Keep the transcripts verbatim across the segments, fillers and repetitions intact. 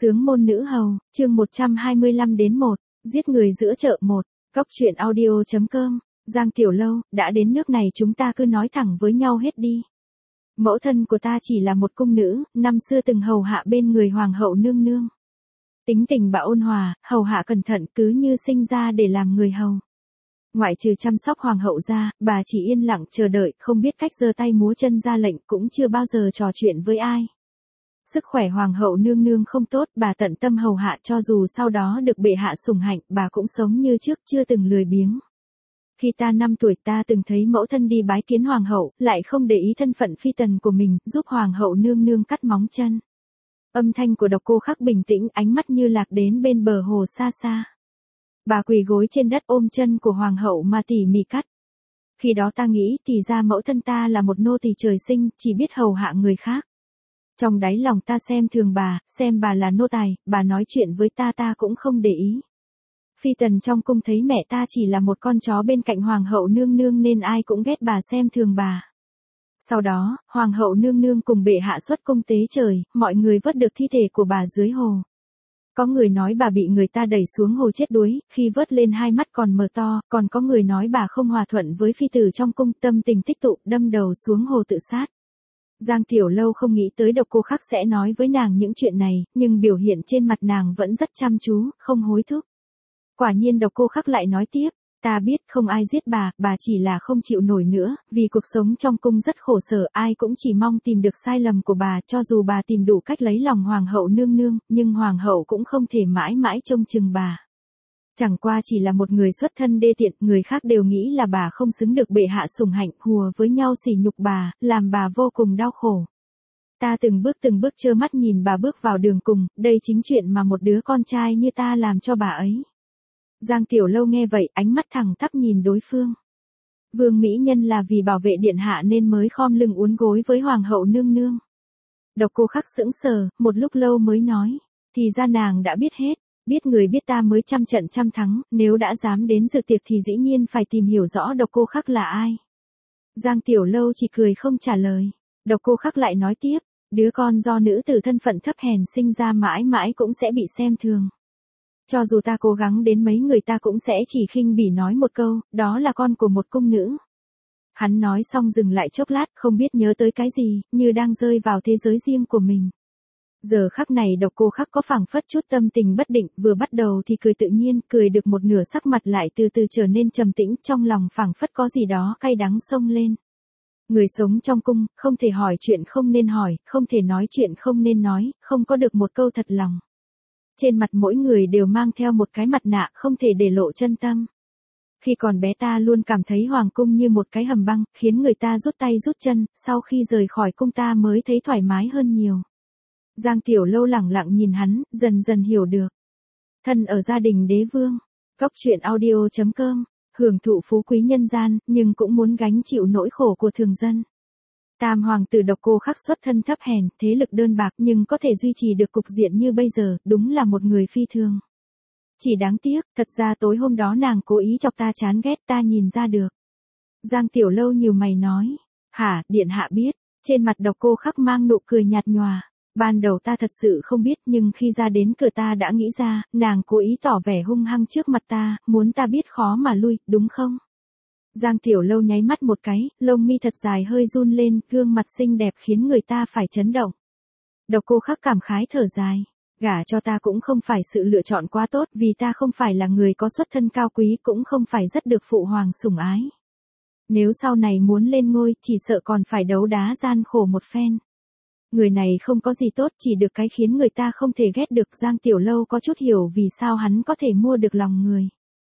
Sướng môn nữ hầu, chương một trăm hai mươi lăm đến một, giết người giữa chợ một, cóc truyện audio chấm com, Giang Tiểu Lâu, đã đến nước này chúng ta cứ nói thẳng với nhau hết đi. Mẫu thân của ta chỉ là một cung nữ, năm xưa từng hầu hạ bên người hoàng hậu nương nương. Tính tình bà ôn hòa, hầu hạ cẩn thận cứ như sinh ra để làm người hầu. Ngoại trừ chăm sóc hoàng hậu ra, bà chỉ yên lặng chờ đợi, không biết cách giơ tay múa chân ra lệnh, cũng chưa bao giờ trò chuyện với ai. Sức khỏe hoàng hậu nương nương không tốt, bà tận tâm hầu hạ cho dù sau đó được bệ hạ sủng hạnh, bà cũng sống như trước chưa từng lười biếng. Khi ta năm tuổi ta từng thấy mẫu thân đi bái kiến hoàng hậu, lại không để ý thân phận phi tần của mình, giúp hoàng hậu nương nương cắt móng chân. Âm thanh của Độc Cô Khắc bình tĩnh, ánh mắt như lạc đến bên bờ hồ xa xa. Bà quỳ gối trên đất ôm chân của hoàng hậu mà tỉ mỉ cắt. Khi đó ta nghĩ thì ra mẫu thân ta là một nô tỳ trời sinh, chỉ biết hầu hạ người khác. Trong đáy lòng ta xem thường bà, xem bà là nô tài, bà nói chuyện với ta ta cũng không để ý. Phi tần trong cung thấy mẹ ta chỉ là một con chó bên cạnh hoàng hậu nương nương nên ai cũng ghét bà xem thường bà. Sau đó, hoàng hậu nương nương cùng bệ hạ xuất cung tế trời, mọi người vớt được thi thể của bà dưới hồ. Có người nói bà bị người ta đẩy xuống hồ chết đuối, khi vớt lên hai mắt còn mở to, còn có người nói bà không hòa thuận với phi tử trong cung, tâm tình tích tụ, đâm đầu xuống hồ tự sát. Giang Tiểu Lâu không nghĩ tới Độc Cô Khắc sẽ nói với nàng những chuyện này, nhưng biểu hiện trên mặt nàng vẫn rất chăm chú, không hối thúc. Quả nhiên Độc Cô Khắc lại nói tiếp, ta biết không ai giết bà, bà chỉ là không chịu nổi nữa, vì cuộc sống trong cung rất khổ sở, ai cũng chỉ mong tìm được sai lầm của bà, cho dù bà tìm đủ cách lấy lòng hoàng hậu nương nương, nhưng hoàng hậu cũng không thể mãi mãi trông chừng bà. Chẳng qua chỉ là một người xuất thân đê tiện, người khác đều nghĩ là bà không xứng được bệ hạ sủng hạnh, hùa với nhau sỉ nhục bà, làm bà vô cùng đau khổ. Ta từng bước từng bước trơ mắt nhìn bà bước vào đường cùng, đây chính chuyện mà một đứa con trai như ta làm cho bà ấy. Giang Tiểu Lâu nghe vậy, ánh mắt thẳng tắp nhìn đối phương. Vương mỹ nhân là vì bảo vệ điện hạ nên mới khom lưng uốn gối với hoàng hậu nương nương. Độc Cô Khắc sững sờ, một lúc lâu mới nói, thì ra nàng đã biết hết. Biết người biết ta mới trăm trận trăm thắng, nếu đã dám đến dự tiệc thì dĩ nhiên phải tìm hiểu rõ Độc Cô Khắc là ai. Giang Tiểu Lâu chỉ cười không trả lời. Độc Cô Khắc lại nói tiếp, đứa con do nữ tử thân phận thấp hèn sinh ra mãi mãi cũng sẽ bị xem thường. Cho dù ta cố gắng đến mấy người ta cũng sẽ chỉ khinh bỉ nói một câu, đó là con của một cung nữ. Hắn nói xong dừng lại chốc lát, không biết nhớ tới cái gì, như đang rơi vào thế giới riêng của mình. Giờ khắc này Độc Cô Khắc có phảng phất chút tâm tình bất định, vừa bắt đầu thì cười tự nhiên, cười được một nửa sắc mặt lại từ từ trở nên trầm tĩnh, trong lòng phảng phất có gì đó cay đắng xông lên. Người sống trong cung, không thể hỏi chuyện không nên hỏi, không thể nói chuyện không nên nói, không có được một câu thật lòng. Trên mặt mỗi người đều mang theo một cái mặt nạ, không thể để lộ chân tâm. Khi còn bé ta luôn cảm thấy hoàng cung như một cái hầm băng, khiến người ta rút tay rút chân, sau khi rời khỏi cung ta mới thấy thoải mái hơn nhiều. Giang Tiểu Lâu lẳng lặng nhìn hắn, dần dần hiểu được. Thân ở gia đình đế vương, cóc truyện audio chấm com, hưởng thụ phú quý nhân gian, nhưng cũng muốn gánh chịu nỗi khổ của thường dân. Tam hoàng tử Độc Cô Khắc xuất thân thấp hèn, thế lực đơn bạc nhưng có thể duy trì được cục diện như bây giờ, đúng là một người phi thường. Chỉ đáng tiếc, thật ra tối hôm đó nàng cố ý chọc ta chán ghét, ta nhìn ra được. Giang Tiểu Lâu nhíu mày nói, hả, điện hạ biết, trên mặt Độc Cô Khắc mang nụ cười nhạt nhòa. Ban đầu ta thật sự không biết, nhưng khi ra đến cửa ta đã nghĩ ra, nàng cố ý tỏ vẻ hung hăng trước mặt ta, muốn ta biết khó mà lui, đúng không? Giang Tiểu Lâu nháy mắt một cái, lông mi thật dài hơi run lên, gương mặt xinh đẹp khiến người ta phải chấn động. Độc Cô Khắc cảm khái thở dài, gả cho ta cũng không phải sự lựa chọn quá tốt, vì ta không phải là người có xuất thân cao quý, cũng không phải rất được phụ hoàng sủng ái. Nếu sau này muốn lên ngôi, chỉ sợ còn phải đấu đá gian khổ một phen. Người này không có gì tốt, chỉ được cái khiến người ta không thể ghét được. Giang Tiểu Lâu có chút hiểu vì sao hắn có thể mua được lòng người.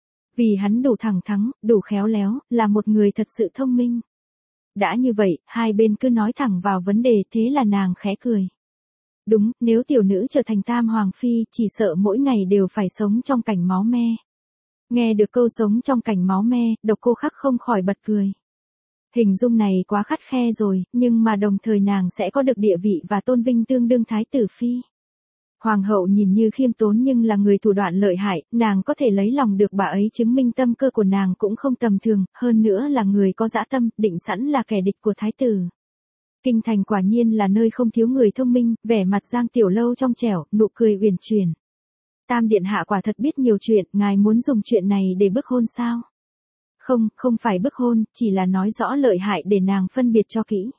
Vì hắn đủ thẳng thắn, đủ khéo léo, là một người thật sự thông minh. Đã như vậy, hai bên cứ nói thẳng vào vấn đề, thế là nàng khẽ cười. Đúng, nếu tiểu nữ trở thành tam hoàng phi, chỉ sợ mỗi ngày đều phải sống trong cảnh máu me. Nghe được câu sống trong cảnh máu me, Độc Cô Khắc không khỏi bật cười. Hình dung này quá khắt khe rồi, nhưng mà đồng thời nàng sẽ có được địa vị và tôn vinh tương đương thái tử phi. Hoàng hậu nhìn như khiêm tốn nhưng là người thủ đoạn lợi hại, nàng có thể lấy lòng được bà ấy chứng minh tâm cơ của nàng cũng không tầm thường, hơn nữa là người có dã tâm, định sẵn là kẻ địch của thái tử. Kinh thành quả nhiên là nơi không thiếu người thông minh, vẻ mặt Giang Tiểu Lâu trong trẻo, nụ cười uyển chuyển. Tam điện hạ quả thật biết nhiều chuyện, ngài muốn dùng chuyện này để bức hôn sao? Không, không phải bức hôn, chỉ là nói rõ lợi hại để nàng phân biệt cho kỹ.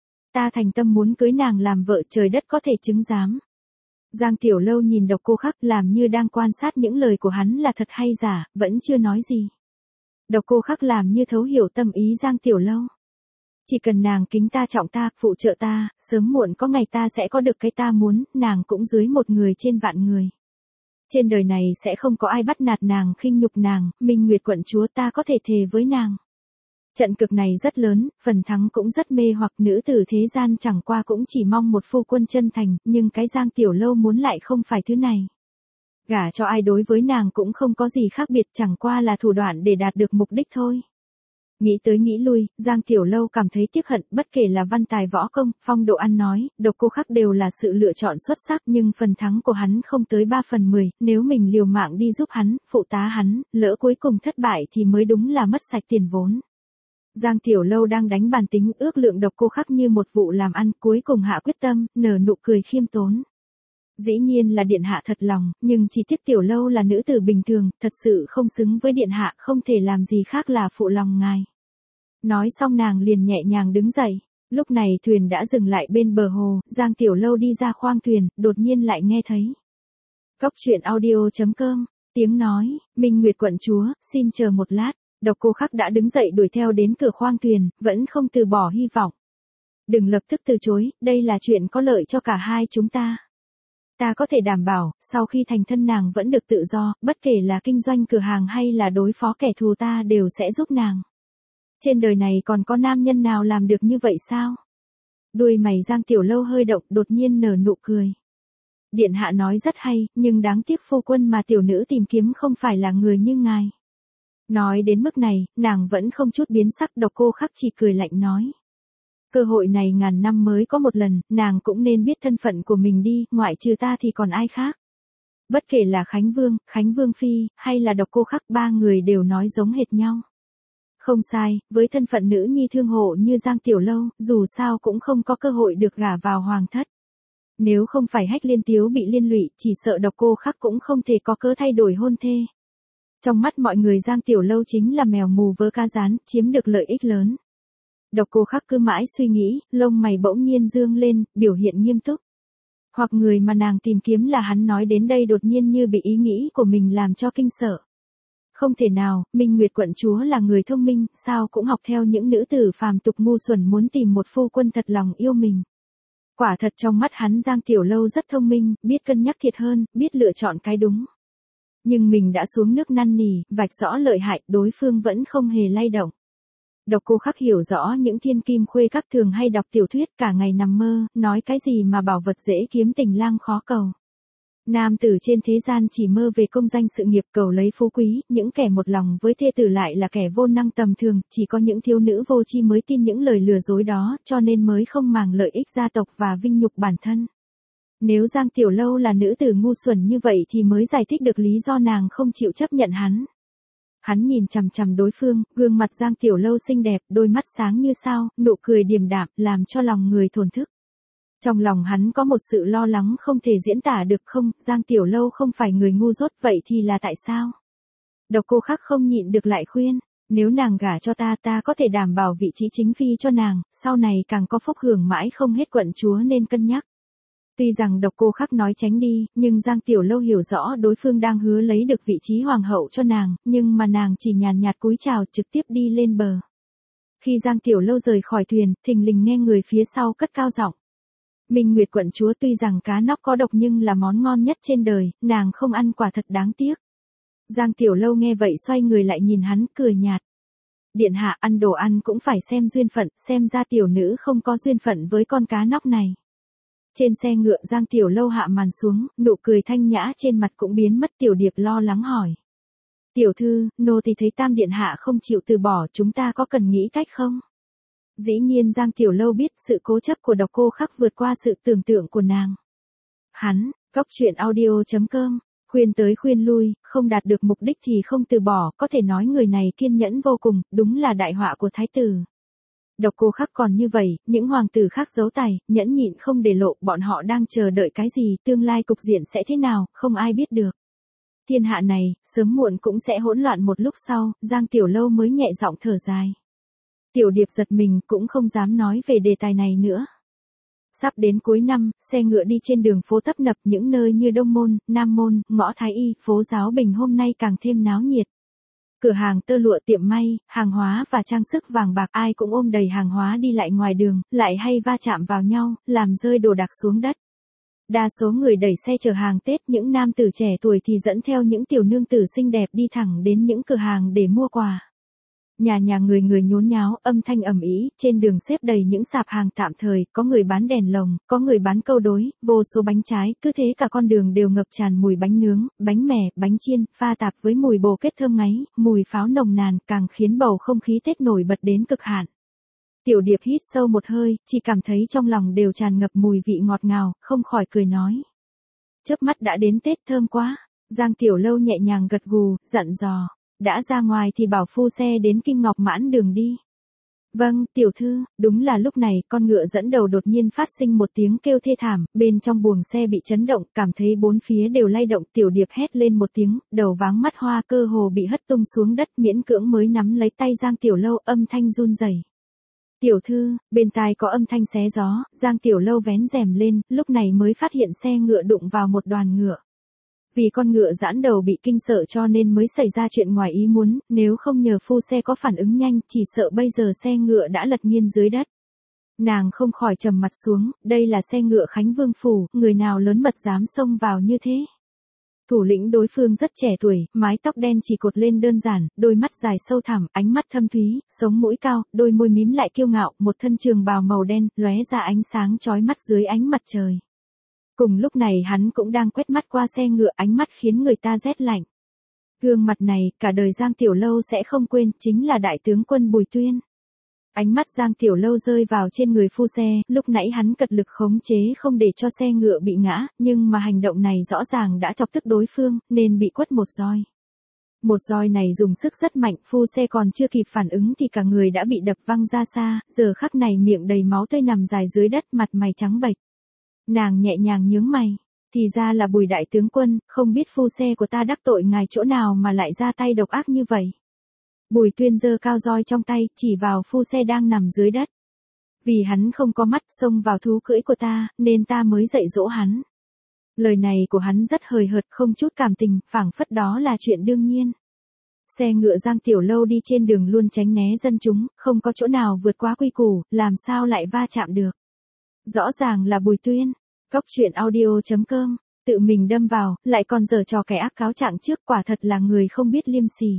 Ta thành tâm muốn cưới nàng làm vợ, trời đất có thể chứng giám. Giang Tiểu Lâu nhìn Độc Cô Khắc làm như đang quan sát những lời của hắn là thật hay giả, vẫn chưa nói gì. Độc Cô Khắc làm như thấu hiểu tâm ý Giang Tiểu Lâu. Chỉ cần nàng kính ta trọng ta, phụ trợ ta, sớm muộn có ngày ta sẽ có được cái ta muốn, nàng cũng dưới một người trên vạn người. Trên đời này sẽ không có ai bắt nạt nàng, khinh nhục nàng, Minh Nguyệt quận chúa ta có thể thề với nàng. Trận cực này rất lớn, phần thắng cũng rất mê hoặc, nữ tử thế gian chẳng qua cũng chỉ mong một phu quân chân thành, nhưng cái Giang Tiểu Lâu muốn lại không phải thứ này. Gả cho ai đối với nàng cũng không có gì khác biệt, chẳng qua là thủ đoạn để đạt được mục đích thôi. Nghĩ tới nghĩ lui, Giang Tiểu Lâu cảm thấy tiếc hận, bất kể là văn tài võ công, phong độ ăn nói, Độc Cô Khắc đều là sự lựa chọn xuất sắc, nhưng phần thắng của hắn không tới ba phần mười, nếu mình liều mạng đi giúp hắn, phụ tá hắn, lỡ cuối cùng thất bại thì mới đúng là mất sạch tiền vốn. Giang Tiểu Lâu đang đánh bàn tính ước lượng Độc Cô Khắc như một vụ làm ăn, cuối cùng hạ quyết tâm, nở nụ cười khiêm tốn. Dĩ nhiên là điện hạ thật lòng, nhưng chỉ tiếc Tiểu Lâu là nữ tử bình thường, thật sự không xứng với điện hạ, không thể làm gì khác là phụ lòng ngài. Nói xong nàng liền nhẹ nhàng đứng dậy. Lúc này thuyền đã dừng lại bên bờ hồ, Giang Tiểu Lâu đi ra khoang thuyền, đột nhiên lại nghe thấy. Cốc truyện audio chấm com, tiếng nói, Minh Nguyệt quận chúa, xin chờ một lát. Độc Cô Khắc đã đứng dậy đuổi theo đến cửa khoang thuyền, vẫn không từ bỏ hy vọng. Đừng lập tức từ chối, đây là chuyện có lợi cho cả hai chúng ta. Ta có thể đảm bảo, sau khi thành thân nàng vẫn được tự do, bất kể là kinh doanh cửa hàng hay là đối phó kẻ thù ta đều sẽ giúp nàng. Trên đời này còn có nam nhân nào làm được như vậy sao? Đuôi mày Giang Tiểu Lâu hơi động, đột nhiên nở nụ cười. Điện hạ nói rất hay, nhưng đáng tiếc phu quân mà tiểu nữ tìm kiếm không phải là người như ngài. Nói đến mức này, nàng vẫn không chút biến sắc. Độc Cô Khắc chỉ cười lạnh nói. Cơ hội này ngàn năm mới có một lần, nàng cũng nên biết thân phận của mình đi, ngoại trừ ta thì còn ai khác. Bất kể là Khánh Vương, Khánh Vương Phi, hay là Độc Cô Khắc, ba người đều nói giống hệt nhau. Không sai, với thân phận nữ nhi thương hộ như Giang Tiểu Lâu, dù sao cũng không có cơ hội được gả vào hoàng thất. Nếu không phải Hách Liên Tiếu bị liên lụy, chỉ sợ Độc Cô Khắc cũng không thể có cớ thay đổi hôn thê. Trong mắt mọi người Giang Tiểu Lâu chính là mèo mù vớ cá rán, chiếm được lợi ích lớn. Độc Cô Khắc cứ mãi suy nghĩ, lông mày bỗng nhiên dương lên, biểu hiện nghiêm túc. Hoặc người mà nàng tìm kiếm là hắn nói đến đây đột nhiên như bị ý nghĩ của mình làm cho kinh sợ. Không thể nào, Minh Nguyệt quận chúa là người thông minh, sao cũng học theo những nữ tử phàm tục ngu xuẩn muốn tìm một phu quân thật lòng yêu mình. Quả thật trong mắt hắn Giang Tiểu Lâu rất thông minh, biết cân nhắc thiệt hơn, biết lựa chọn cái đúng. Nhưng mình đã xuống nước năn nỉ, vạch rõ lợi hại, đối phương vẫn không hề lay động. Độc Cô Khắc hiểu rõ những thiên kim khuê các thường hay đọc tiểu thuyết cả ngày nằm mơ, nói cái gì mà bảo vật dễ kiếm tình lang khó cầu. Nam tử trên thế gian chỉ mơ về công danh sự nghiệp cầu lấy phú quý, những kẻ một lòng với thê tử lại là kẻ vô năng tầm thường, chỉ có những thiếu nữ vô tri mới tin những lời lừa dối đó, cho nên mới không màng lợi ích gia tộc và vinh nhục bản thân. Nếu Giang Tiểu Lâu là nữ tử ngu xuẩn như vậy thì mới giải thích được lý do nàng không chịu chấp nhận hắn. Hắn nhìn chằm chằm đối phương, gương mặt Giang Tiểu Lâu xinh đẹp, đôi mắt sáng như sao, nụ cười điềm đạm, làm cho lòng người thổn thức. Trong lòng hắn có một sự lo lắng không thể diễn tả được. Không, Giang Tiểu Lâu không phải người ngu dốt, vậy thì là tại sao? Độc Cô Khắc không nhịn được lại khuyên, nếu nàng gả cho ta ta có thể đảm bảo vị trí chính phi cho nàng, sau này càng có phúc hưởng mãi không hết, quận chúa nên cân nhắc. Tuy rằng Độc Cô Khắc nói tránh đi, nhưng Giang Tiểu Lâu hiểu rõ đối phương đang hứa lấy được vị trí hoàng hậu cho nàng, nhưng mà nàng chỉ nhàn nhạt cúi chào trực tiếp đi lên bờ. Khi Giang Tiểu Lâu rời khỏi thuyền, thình lình nghe người phía sau cất cao giọng. Minh Nguyệt quận chúa, tuy rằng cá nóc có độc nhưng là món ngon nhất trên đời, nàng không ăn quả thật đáng tiếc. Giang Tiểu Lâu nghe vậy xoay người lại nhìn hắn, cười nhạt. Điện hạ, ăn đồ ăn cũng phải xem duyên phận, xem ra tiểu nữ không có duyên phận với con cá nóc này. Trên xe ngựa Giang Tiểu Lâu hạ màn xuống, nụ cười thanh nhã trên mặt cũng biến mất. Tiểu Điệp lo lắng hỏi. Tiểu thư, nô tỳ thấy Tam điện hạ không chịu từ bỏ, chúng ta có cần nghĩ cách không? Dĩ nhiên Giang Tiểu Lâu biết sự cố chấp của Độc Cô Khắc vượt qua sự tưởng tượng của nàng. Hắn, cốc truyện audio chấm com, khuyên tới khuyên lui, không đạt được mục đích thì không từ bỏ, có thể nói người này kiên nhẫn vô cùng, đúng là đại họa của thái tử. Độc Cô Khắc còn như vậy, những hoàng tử khác giấu tài, nhẫn nhịn không để lộ, bọn họ đang chờ đợi cái gì, tương lai cục diện sẽ thế nào, không ai biết được. Thiên hạ này, sớm muộn cũng sẽ hỗn loạn một lúc sau, Giang Tiểu Lâu mới nhẹ giọng thở dài. Tiểu Điệp giật mình cũng không dám nói về đề tài này nữa. Sắp đến cuối năm, xe ngựa đi trên đường phố tấp nập, những nơi như Đông Môn, Nam Môn, Ngõ Thái Y, phố Giáo Bình hôm nay càng thêm náo nhiệt. Cửa hàng tơ lụa, tiệm may, hàng hóa và trang sức vàng bạc, ai cũng ôm đầy hàng hóa đi lại ngoài đường, lại hay va chạm vào nhau, làm rơi đồ đạc xuống đất. Đa số người đẩy xe chở hàng Tết, những nam tử trẻ tuổi thì dẫn theo những tiểu nương tử xinh đẹp đi thẳng đến những cửa hàng để mua quà. Nhà nhà người người nhốn nháo, âm thanh ầm ĩ, trên đường xếp đầy những sạp hàng tạm thời, có người bán đèn lồng, có người bán câu đối, vô số bánh trái, cứ thế cả con đường đều ngập tràn mùi bánh nướng, bánh mè, bánh chiên, pha tạp với mùi bồ kết thơm ngấy, mùi pháo nồng nàn, càng khiến bầu không khí Tết nổi bật đến cực hạn. Tiểu Điệp hít sâu một hơi, chỉ cảm thấy trong lòng đều tràn ngập mùi vị ngọt ngào, không khỏi cười nói. Chớp mắt đã đến Tết, thơm quá. Giang Tiểu Lâu nhẹ nhàng gật gù, dặn dò. Đã ra ngoài thì bảo phu xe đến Kim Ngọc Mãn đường đi. Vâng, tiểu thư. Đúng là lúc này, con ngựa dẫn đầu đột nhiên phát sinh một tiếng kêu thê thảm, bên trong buồng xe bị chấn động, cảm thấy bốn phía đều lay động, Tiểu Điệp hét lên một tiếng, đầu váng mắt hoa, cơ hồ bị hất tung xuống đất, miễn cưỡng mới nắm lấy tay Giang Tiểu Lâu, âm thanh run rẩy. Tiểu thư, bên tai có âm thanh xé gió, Giang Tiểu Lâu vén rèm lên, lúc này mới phát hiện xe ngựa đụng vào một đoàn ngựa. Vì con ngựa giãn đầu bị kinh sợ cho nên mới xảy ra chuyện ngoài ý muốn, nếu không nhờ phu xe có phản ứng nhanh, chỉ sợ bây giờ xe ngựa đã lật nghiêng dưới đất. Nàng không khỏi trầm mặt xuống, đây là xe ngựa Khánh Vương Phủ, người nào lớn mật dám xông vào như thế. Thủ lĩnh đối phương rất trẻ tuổi, mái tóc đen chỉ cột lên đơn giản, đôi mắt dài sâu thẳm, ánh mắt thâm thúy, sống mũi cao, đôi môi mím lại kiêu ngạo, một thân trường bào màu đen, lóe ra ánh sáng chói mắt dưới ánh mặt trời. Cùng lúc này hắn cũng đang quét mắt qua xe ngựa, ánh mắt khiến người ta rét lạnh. Gương mặt này, cả đời Giang Tiểu Lâu sẽ không quên, chính là đại tướng quân Bùi Tuyên. Ánh mắt Giang Tiểu Lâu rơi vào trên người phu xe, lúc nãy hắn cật lực khống chế không để cho xe ngựa bị ngã, nhưng mà hành động này rõ ràng đã chọc tức đối phương, nên bị quất một roi. Một roi này dùng sức rất mạnh, phu xe còn chưa kịp phản ứng thì cả người đã bị đập văng ra xa, giờ khắc này miệng đầy máu tươi nằm dài dưới đất, mặt mày trắng bệch. Nàng nhẹ nhàng nhướng mày, thì ra là Bùi đại tướng quân, không biết phu xe của ta đắc tội ngài chỗ nào mà lại ra tay độc ác như vậy. Bùi Tuyên giơ cao roi trong tay, chỉ vào phu xe đang nằm dưới đất. Vì hắn không có mắt, xông vào thú cưỡi của ta, nên ta mới dạy dỗ hắn. Lời này của hắn rất hời hợt, không chút cảm tình, phảng phất đó là chuyện đương nhiên. Xe ngựa Giang Tiểu Lâu đi trên đường luôn tránh né dân chúng, không có chỗ nào vượt quá quy củ, làm sao lại va chạm được. Rõ ràng là Bùi Tuyên. Góc truyện audio chấm com, tự mình đâm vào, lại còn giở trò kẻ ác cáo trạng trước, quả thật là người không biết liêm sỉ.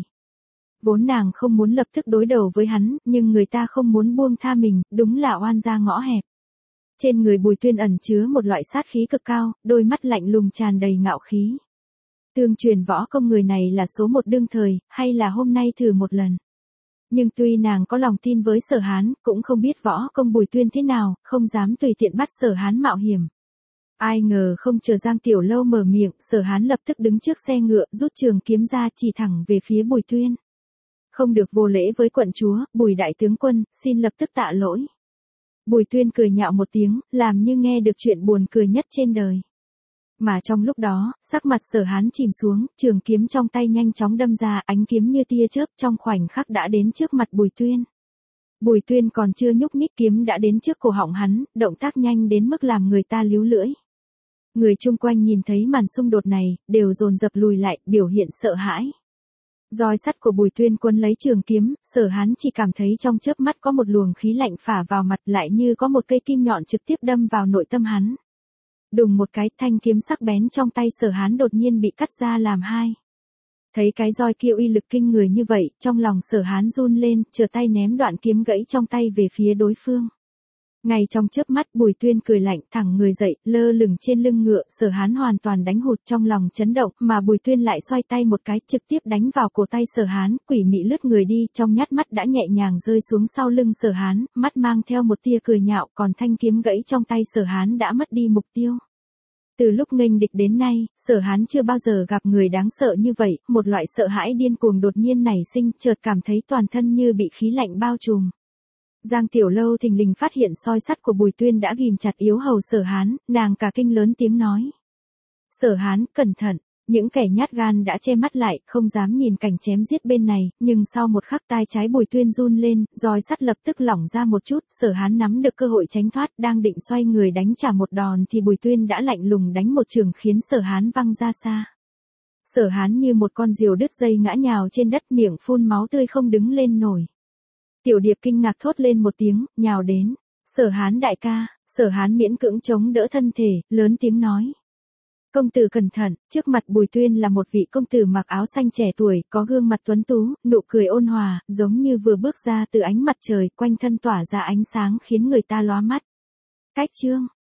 Vốn nàng không muốn lập tức đối đầu với hắn, nhưng người ta không muốn buông tha mình, đúng là oan gia ngõ hẹp. Trên người Bùi Tuyên ẩn chứa một loại sát khí cực cao, đôi mắt lạnh lùng tràn đầy ngạo khí. Tương truyền võ công người này là số một đương thời, hay là hôm nay thử một lần. Nhưng tuy nàng có lòng tin với Sở Hán, cũng không biết võ công Bùi Tuyên thế nào, không dám tùy tiện bắt Sở Hán mạo hiểm. Ai ngờ không chờ Giang Tiểu Lâu mở miệng, Sở Hán lập tức đứng trước xe ngựa, rút trường kiếm ra chỉ thẳng về phía Bùi Tuyên. Không được vô lễ với quận chúa, Bùi đại tướng quân, xin lập tức tạ lỗi. Bùi Tuyên cười nhạo một tiếng, làm như nghe được chuyện buồn cười nhất trên đời. Mà trong lúc đó, sắc mặt Sở Hán chìm xuống, trường kiếm trong tay nhanh chóng đâm ra, ánh kiếm như tia chớp trong khoảnh khắc đã đến trước mặt Bùi Tuyên. Bùi Tuyên còn chưa nhúc nhích, kiếm đã đến trước cổ họng hắn, động tác nhanh đến mức làm người ta líu lưỡi. Người chung quanh nhìn thấy màn xung đột này, đều dồn dập lùi lại, biểu hiện sợ hãi. Roi sắt của Bùi Tuyên quấn lấy trường kiếm, Sở Hán chỉ cảm thấy trong chớp mắt có một luồng khí lạnh phả vào mặt, lại như có một cây kim nhọn trực tiếp đâm vào nội tâm hắn. Đùng một cái, thanh kiếm sắc bén trong tay Sở Hán đột nhiên bị cắt ra làm hai. Thấy cái roi kia uy lực kinh người như vậy, trong lòng Sở Hán run lên, trở tay ném đoạn kiếm gãy trong tay về phía đối phương. Ngay trong chớp mắt, Bùi Tuyên cười lạnh, thẳng người dậy, lơ lửng trên lưng ngựa, Sở Hán hoàn toàn đánh hụt, trong lòng chấn động, mà Bùi Tuyên lại xoay tay một cái, trực tiếp đánh vào cổ tay Sở Hán, quỷ mị lướt người đi, trong nhát mắt đã nhẹ nhàng rơi xuống sau lưng Sở Hán, mắt mang theo một tia cười nhạo, còn thanh kiếm gãy trong tay Sở Hán đã mất đi mục tiêu. Từ lúc nghênh địch đến nay, Sở Hán chưa bao giờ gặp người đáng sợ như vậy, một loại sợ hãi điên cuồng đột nhiên nảy sinh, chợt cảm thấy toàn thân như bị khí lạnh bao trùm. Giang Tiểu Lâu thình lình phát hiện soi sắt của Bùi Tuyên đã ghim chặt yếu hầu Sở Hán, nàng cả kinh lớn tiếng nói. Sở Hán, cẩn thận, những kẻ nhát gan đã che mắt lại, không dám nhìn cảnh chém giết bên này, nhưng sau một khắc tai trái Bùi Tuyên run lên, roi sắt lập tức lỏng ra một chút, Sở Hán nắm được cơ hội tránh thoát, đang định xoay người đánh trả một đòn thì Bùi Tuyên đã lạnh lùng đánh một chưởng khiến Sở Hán văng ra xa. Sở Hán như một con diều đứt dây ngã nhào trên đất, miệng phun máu tươi không đứng lên nổi. Tiểu Điệp kinh ngạc thốt lên một tiếng, nhào đến. Sở Hán đại ca. Sở Hán miễn cưỡng chống đỡ thân thể, lớn tiếng nói. Công tử cẩn thận. Trước mặt Bùi Tuyên là một vị công tử mặc áo xanh trẻ tuổi, có gương mặt tuấn tú, nụ cười ôn hòa, giống như vừa bước ra từ ánh mặt trời, quanh thân tỏa ra ánh sáng khiến người ta lóa mắt. Cách chương